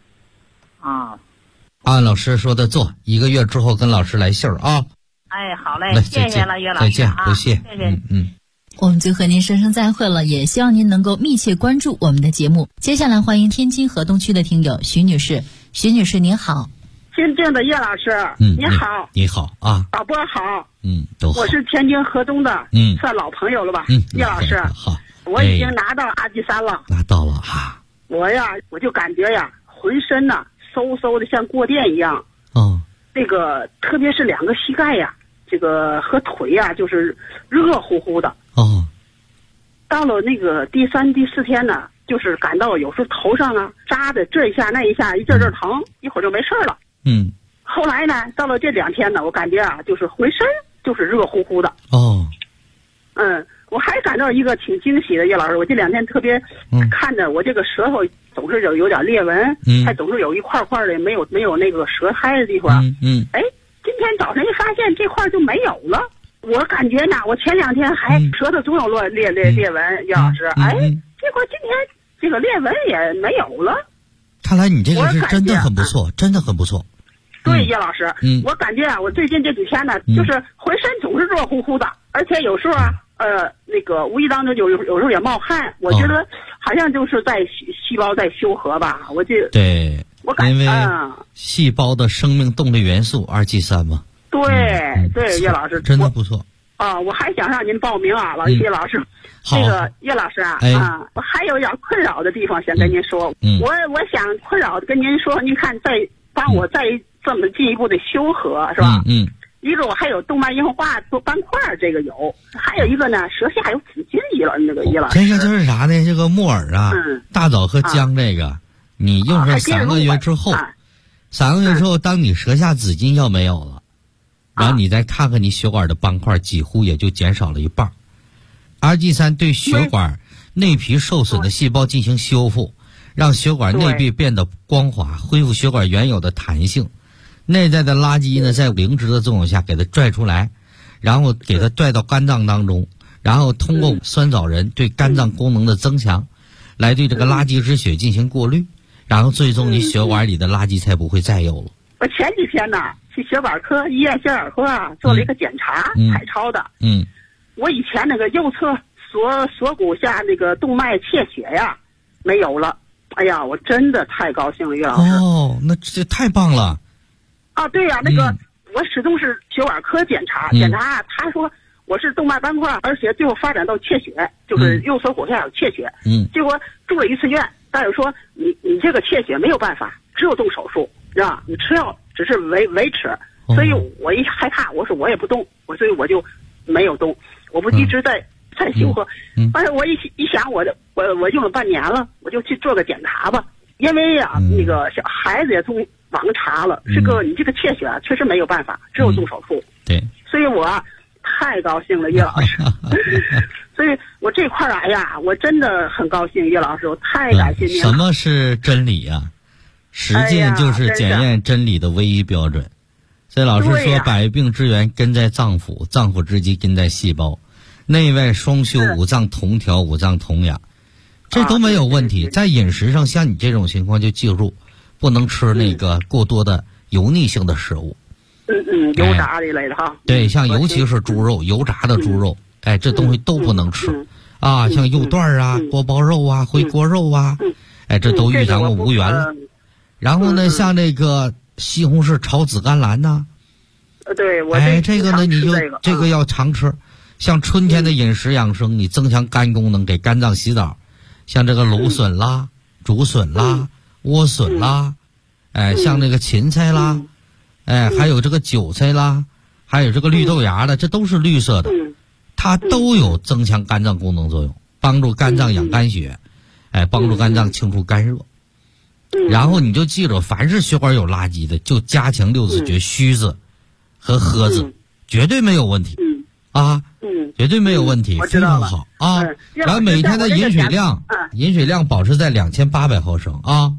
按老师说的做，1个月之后跟老师来信儿啊。 好嘞，谢谢了，岳老师。 再见，不谢。 谢谢。 我们就和您说声再会了，也希望您能够密切关注我们的节目。接下来欢迎天津河东区的听友徐女士。徐女士您好。 尊敬的岳老师，你好。 你好啊。 导播好。 都好。 我是天津河东的，算老朋友了吧？岳老师， 好。 我已经拿到阿基三了。 拿到了哈。 我就感觉呀，浑身呐嗖嗖的像过电一样。这个特别是2个膝盖呀，这个和腿呀，就是热乎乎的。到了那个第3、第4天呢，就是感到有时候头上啊扎的这一下那一下，一阵阵疼，一会儿就没事了。后来呢，到了这2天呢，我感觉啊，就是浑身就是热乎乎的。我还感到一个挺惊喜的，叶老师，我这2天特别看着我这个舌头总是有点裂纹，还总是有一块块的没有那个舌苔的地方。今天早晨一发现这块就没有了。我感觉呢，我前2天还舌头总有裂纹，叶老师，结果今天这个裂纹也没有了。 看来你这个是真的很不错，真的很不错。 对，叶老师，我感觉啊，我最近这几天呢，就是浑身总是热乎乎的，而且有时候啊，那个无意当中有时候也冒汗，我觉得好像就是在细胞在修合吧， 对， 我感觉因为细胞的生命动力元素2G3嘛。 对，叶老师真的不错。 我还想让您报名啊，叶老师。这个叶老师啊，我还有点困扰的地方想跟您说。我想困扰跟您说，您看帮我再这么进一步的修合是吧？一个我还有动脉硬化做斑块，这个有，还有一个呢，舌下有紫金叶老师。 这个就是啥呢？这个木耳啊，大枣和姜这个，你用上3个月之后，3个月之后，当你舌下紫金要没有了，然后你再看看你血管的斑块，几乎也就减少了一半。RG3 对血管内皮受损的细胞进行修复，让血管内壁变得光滑，恢复血管原有的弹性。内在的垃圾呢，在灵芝的作用下给它拽出来，然后给它拽到肝脏当中，然后通过酸枣仁对肝脏功能的增强，来对这个垃圾之血进行过滤，然后最终你血管里的垃圾才不会再有了。 我前几天呢去血管科医院血管科啊做了一个检查，彩超的。我以前那个右侧锁骨下那个动脉切血呀没有了。哎呀，我真的太高兴了，岳老师。 那这太棒了。 对呀，那个我始终是血管科检查，他说我是动脉斑块，而且最后发展到切血，就是右锁骨下有切血。结果住了1次院，大夫说你这个切血没有办法，只有动手术，是吧？你吃药只是维持。所以我一害怕，我说我也不动，所以我就没有动，我不一直在修合。但是我一想，我用了半年了，我就去做个检查吧，因为呀，那个小孩子也从网上查了，你这个切血确实没有办法，只有动手术。 对， 所以我太高兴了，叶老师。所以我这块我真的很高兴，叶老师，我太感谢您了。 什么是真理呀？ 实践就是检验真理的唯一标准。所以老师说，百病之源根在脏腑，脏腑之基根在细胞，内外双修，五脏同调，五脏同养，这都没有问题。在饮食上，像你这种情况就记住，不能吃那个过多的油腻性的食物。 油炸的类的哈。 对，像尤其是猪肉，油炸的猪肉，这东西都不能吃。像肉段啊、锅包肉啊、回锅肉啊，这都与咱们无缘了。然后呢，像这个西红柿炒紫甘蓝呐， 对，我这个呢，你就这个要常吃。像春天的饮食养生，你增强肝功能，给肝脏洗澡，像这个芦笋啦、竹笋啦、莴笋啦，像那个芹菜啦，还有这个韭菜啦，还有这个绿豆芽的，这都是绿色的，它都有增强肝脏功能作用，帮助肝脏养肝血，帮助肝脏清除肝热。然后你就记住，凡是血管有垃圾的，就加强六字诀虚字和喝字，绝对没有问题绝对没有问题，非常好啊。然后每天的饮水量保持在2800毫升啊。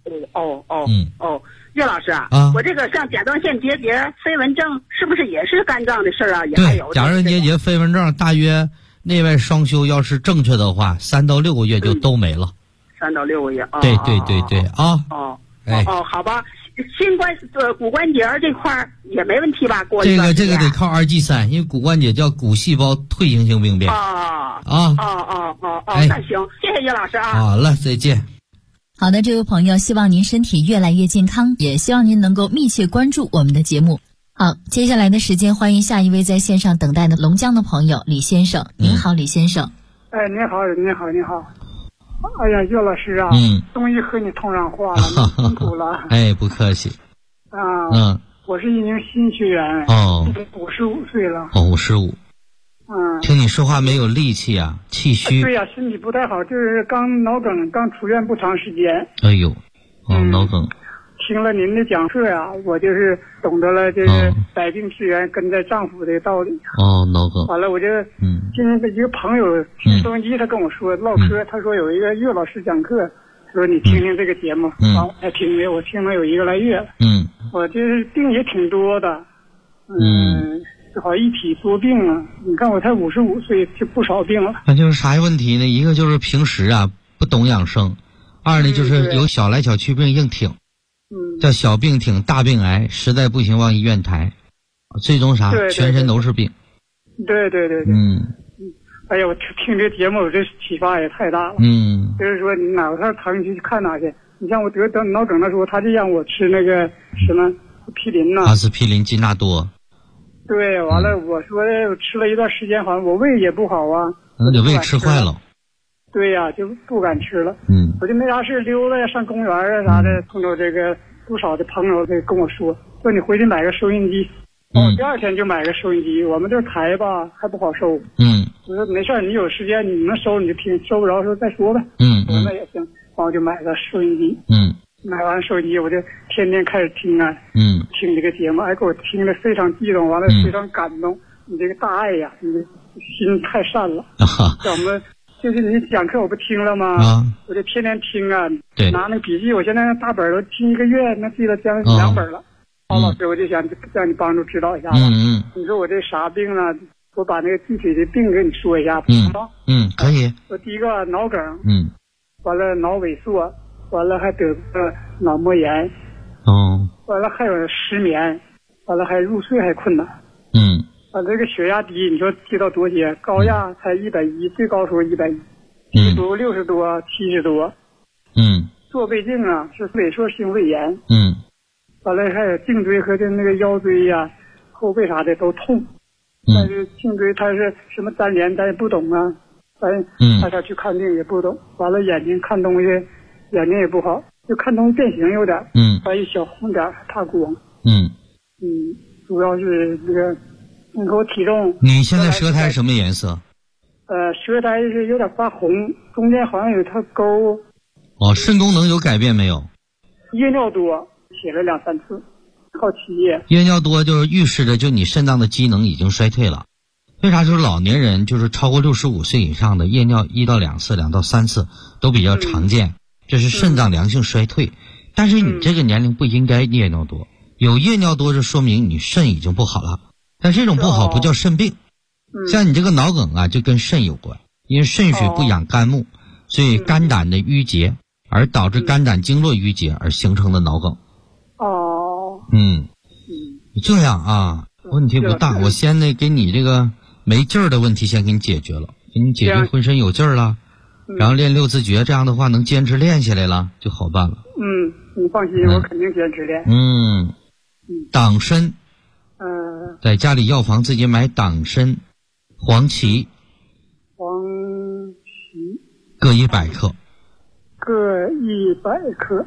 岳老师我这个像甲状腺结节、飞蚊症，是不是也是肝脏的事儿啊？也还有甲状腺结节、飞蚊症，大约内外双修，要是正确的话，3到6个月就都没了。 3到6个月对啊。 好吧。心骨关节这块也没问题吧？ 这个得靠2G3，因为骨关节叫骨细胞退行性病变。 那行，谢谢岳老师啊。 好了，再见。 好的，这位朋友，希望您身体越来越健康，也希望您能够密切关注我们的节目。好，接下来的时间，欢迎下一位在线上等待的龙江的朋友李先生。您好，李先生。 您好。哎呀，岳老师啊，终于和你通上话了，辛苦了。 不客气。 我是一名新学员。55岁了。 55。听你说话没有力气啊，气虚。 对呀，身体不太好，就是脑梗，刚出院不长时间。 脑梗。 听了您的讲课呀，我就是懂得了这个百病之源根在脏腑的道理。 脑梗。 完了，我就今天一个朋友听收音机，他跟我说唠嗑，他说有一个岳老师讲课，说你听听这个节目，我才听的，我听了有1个来月了。我这病也挺多的，好一体多病啊！你看我才55岁，就不少病了。 那就是啥问题呢？一个就是平时不懂养生，二呢就是有小来小去病硬挺。叫小病挺大病癌，实在不行往医院抬，最终全身都是病。 对。哎呀，我听这节目，我这启发也太大了。就是说你哪块疼去看哪去。你像我得脑梗的时候，他就让我吃那个什么匹林呐， 阿司匹林、金纳多。 对，完了我说我吃了一段时间，好像我胃也不好啊。 那你胃吃坏了。 对呀，就不敢吃了。我就没啥事溜达上公园啊啥的，碰到这个不少的朋友跟我说你回去买个收音机。第二天就买个收音机，我们这台吧还不好收。我说没事，你有时间你能收你就听，收不着时候再说呗。我说那也行，我就买个收音机。买完收音机我就天天开始听听这个节目，给我听得非常激动，完了非常感动。你这个大爱呀，你的心太善了。像我们就是你讲课我不听了吗？我就天天听拿那笔记，我现在大本都听1个月，那记了将近2本了。老师，我就想让你帮助指导一下吧。你说我这啥病呢？我把那个具体的病给你说一下，行吗？ 可以。 我第一个脑梗，完了脑萎缩，完了还得个脑膜炎，完了还有失眠，完了还入睡还困难。这个血压低，你说低到多些？高压才110，最高时候110，低度60多、70多。做胃镜是萎缩性胃炎。完了还有颈椎和那个腰椎呀、后背啥的都痛。但是颈椎它是什么粘连，咱也不懂啊。大家去看病也不懂。完了眼睛看东西，眼睛也不好，就看东西变形有点。还有小红点怕光。主要是这个。你看我体重， 你现在舌苔什么颜色？ 舌苔是有点发红，中间好像有条沟。 肾功能有改变没有？ 夜尿多，写了2、3次，靠起夜。 夜尿多就是预示着你肾脏的机能已经衰退了。为啥？就是老年人，就是超过65岁以上的夜尿1到2次、2到3次都比较常见，这是肾脏良性衰退。 但是你这个年龄不应该夜尿多，有夜尿多就说明你肾已经不好了，但这种不好不叫肾病。像你这个脑梗啊，就跟肾有关，因为肾水不养肝木，所以肝胆的淤结，而导致肝胆经络淤结而形成的脑梗。这样啊，问题不大。我先给你这个没劲儿的问题先给你解决了，给你解决浑身有劲儿了，然后练六字诀，这样的话能坚持练下来了就好办了。 你放心，我肯定坚持练。 党参，在家里药房自己买党参、黄芪各100克， 各100克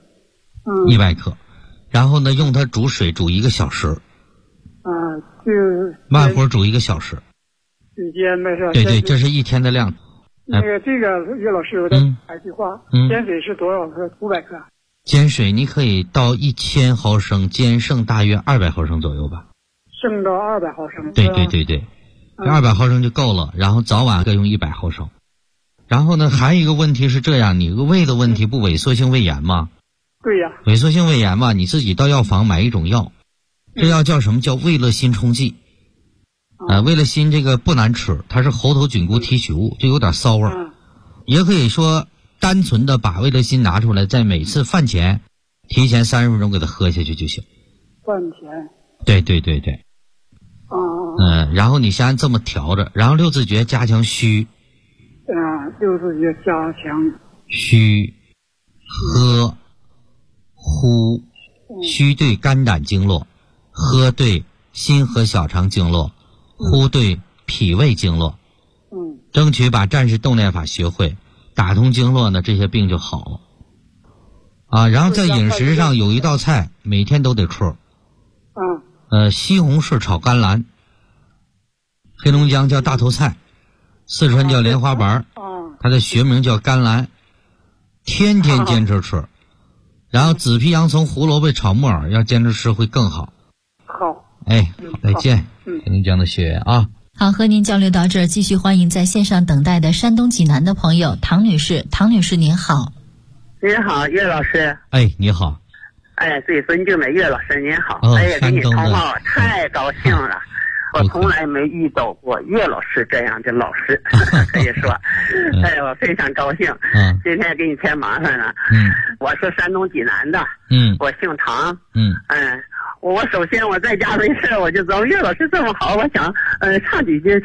，100克，然后呢用它煮水煮1个小时， 就慢火煮1个小时， 时间没事。 对，这是1天的量。 这个岳老师，我再插一句话，煎水是多少克？500克。 煎水你可以到1000毫升，煎剩大约200毫升左右吧。 剩到200毫升。 对，这200毫升就够了，然后早晚各用100毫升。然后呢，还有一个问题是这样，你个胃的问题不萎缩性胃炎吗？ 对呀。 萎缩性胃炎嘛，你自己到药房买一种药，这药叫什么？叫胃乐心冲剂。胃乐心这个不难吃，它是猴头菌菇提取物，就有点骚味儿。也可以说单纯的把胃乐心拿出来，在每次饭前提前30分钟给它喝下去就行。 饭前。 对。然后你先这么调着，然后六字诀加强虚。 六字诀加强虚、喝、呼。虚对肝胆经络，喝对心和小肠经络，呼对脾胃经络。争取把战士动念法学会，打通经络呢，这些病就好了。然后在饮食上有一道菜每天都得吃。西红柿炒甘蓝，黑龙江叫大头菜，四川叫莲花白，它的学名叫甘蓝，天天坚持吃。然后紫皮洋葱、胡萝卜炒木耳要坚持吃会更好。 好， 再见，黑龙江的学员啊。 好，和您交流到这儿，继续欢迎在线上等待的山东济南的朋友唐女士。唐女士您好。 您好，岳老师。 你好。 最尊敬的岳老师您好。跟你通话太高兴了。我从来没遇到过岳老师这样的老师，可以说，我非常高兴。今天给你添麻烦了。我是山东济南的。我姓唐。我首先我在家没事，我就找岳老师这么好，我想唱几句。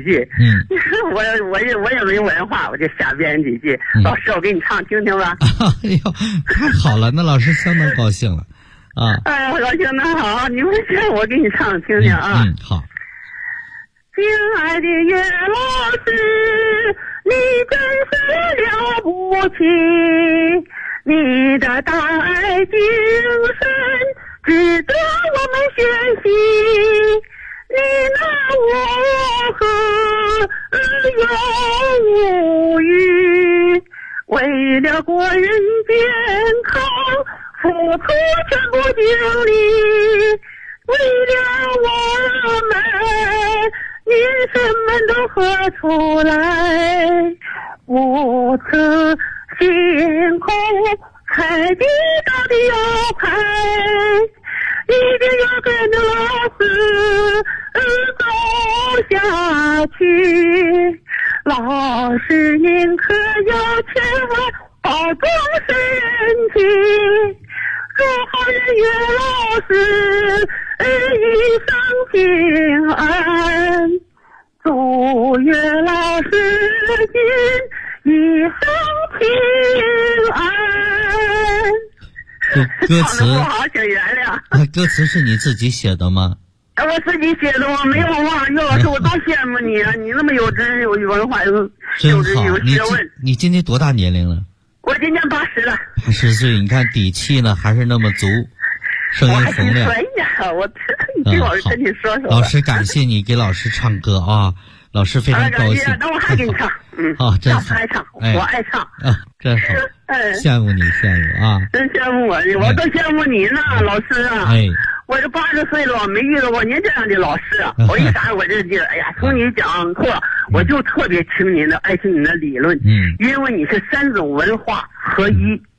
我也没文化，我就瞎编几句。老师，我给你唱听听吧。 太好了，那老师相当高兴了。 我高兴，那好，你们先我给你唱听听啊。 好。 亲爱的岳老师，你真是了不起，你的大爱精神值得我们学习，你那我何有无语，为了国人健康付出全部精力，为了我们民生们都喝出来，不辞辛苦开地道的要开，一定要跟着老师走下去。老师您可要千万保重身体，祝好人岳老师一生平安，祝岳老师您一生平安。 歌词不好，请原谅。 歌词是你自己写的吗？ 我自己写的，我没有忘。岳老师，我多羡慕你啊！你那么有知识、有文化、有学问。 你今年多大年龄了？ 我今年80了。 80岁，你看底气呢还是那么足，声音洪亮。 我还挺呀，我听老师跟你说说。 老师感谢你给老师唱歌啊，老师非常高兴。 那我还给你唱， 真好， 爱唱，我爱唱啊，真好，羡慕你啊！ 真羡慕我都羡慕你呢，老师啊！我这80岁了，没遇到过您这样的老师。我一啥，我这从你讲课，我就特别听您的，爱听您的理论。因为你是3种文化合一，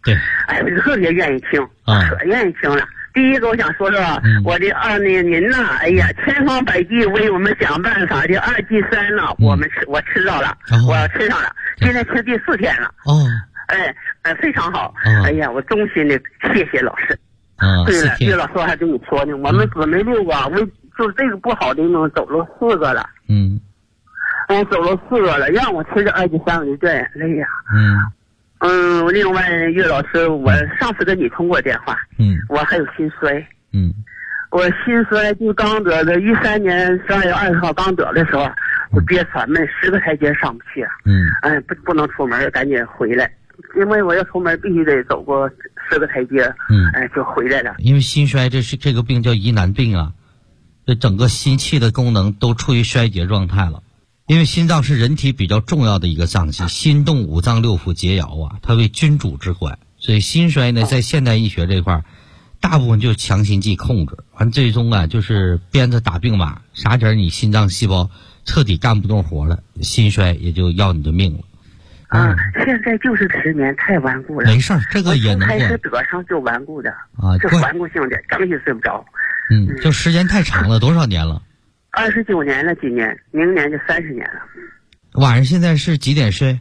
对， 哎，我特别愿意听，可愿意听了。第一个我想说说，我的您呐，哎呀，千方百计为我们想办法的2剂3呢，我吃到了，我吃上了，今天吃第4天了。非常好。哎呀，我衷心的谢谢老师。对了，岳老师还跟你说呢，我们姊妹六个，就是这个不好的呢，走了4个了。走了4个了，让我吃这2剂3，我就掉眼泪呀。另外岳老师，我上次跟你通过电话，我还有心衰。我心衰就刚得的，13年12月20号刚得的时候，我憋喘闷10个台阶上不去啊。不能出门，赶紧回来，因为我要出门必须得走过10个台阶，就回来了。 因为心衰这个病叫疑难病啊，这整个心气的功能都处于衰竭状态了。因为心脏是人体比较重要的一个脏器，心动5脏6腑皆爻啊，它为君主之官，所以心衰呢，在现代医学这块大部分就是强心剂控制，完最终啊就是鞭子打病马，啥点你心脏细胞彻底干不动活了，心衰也就要你的命了。 现在就是10年太顽固了。 没事儿，这个也能过。 开始得上就顽固的就顽固性的，整夜睡不着。 就时间太长了，多少年了 ？29年了，今年明年就30年了。 晚上现在是几点睡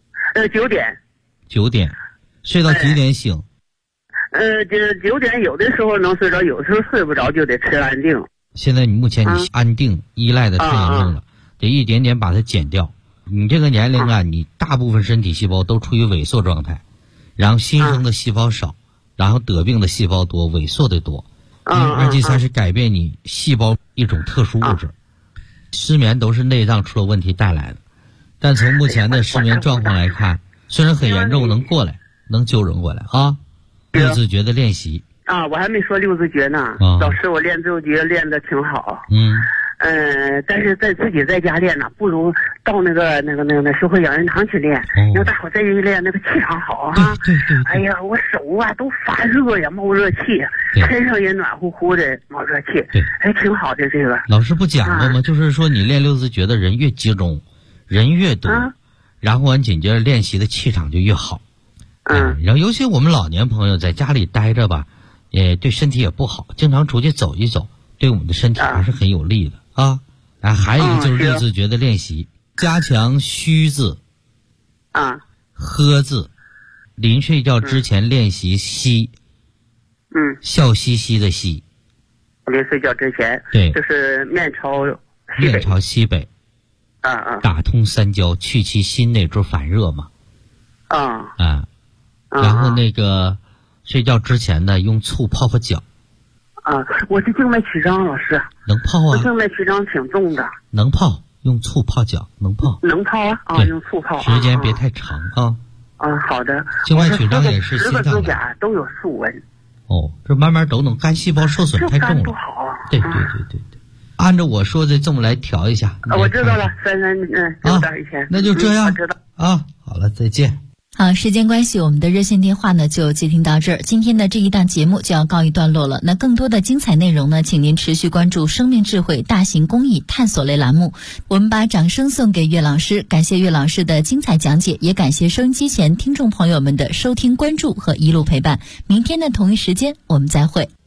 ？9点。 9点，睡到几点醒？ 这9点有的时候能睡着，有时候睡不着就得吃安定。 现在目前你安定依赖的太严重了，得一点点把它减掉。你这个年龄啊，你大部分身体细胞都处于萎缩状态，然后新生的细胞少，然后得病的细胞多，萎缩的多。因为2剂3是改变你细胞一种特殊物质，失眠都是内脏出了问题带来的。但从目前的失眠状况来看，虽然很严重，能过来，能纠正过来啊。6字诀的练习我还没说6字诀呢。老师，我练6字诀练得挺好。但是自己在家练呢，不如到那个社会养生堂去练。让大伙在一练，那个气场好啊。哎呀，我手啊都发热呀，冒热气，身上也暖乎乎的，冒热气。还挺好的这个。 老师不讲过吗？就是说你练6字诀的人越集中，人越多，然后完紧接着练习的气场就越好。然后尤其我们老年朋友在家里待着吧，也对身体也不好，经常出去走一走，对我们的身体还是很有利的啊。还有一个就是6字诀的练习，加强虚字呵字，临睡觉之前练习吸，笑嘻嘻的吸。 临睡觉之前， 对， 就是面朝西北，打通3焦，去其心内之烦热嘛。然后那个睡觉之前呢，用醋泡泡脚。 我是静脉曲张，老师。 能泡啊？ 我静脉曲张挺重的。 能泡，用醋泡脚，能泡。 能泡用醋泡。 时间别太长啊。 好的。 静脉曲张也是心脏的。10 个指甲都有竖纹。 这慢慢都能，肝细胞受损太重了。 不好啊。 对。按照我说的这么来调一下。 我知道了，3点以前。 那就这样。 我知道。 好了，再见。 好，时间关系，我们的热线电话呢就接听到这儿。今天的这一档节目就要告一段落了。那更多的精彩内容呢，请您持续关注生命智慧大型公益探索类栏目。我们把掌声送给岳老师，感谢岳老师的精彩讲解，也感谢收音机前听众朋友们的收听关注和一路陪伴。明天的同一时间我们再会。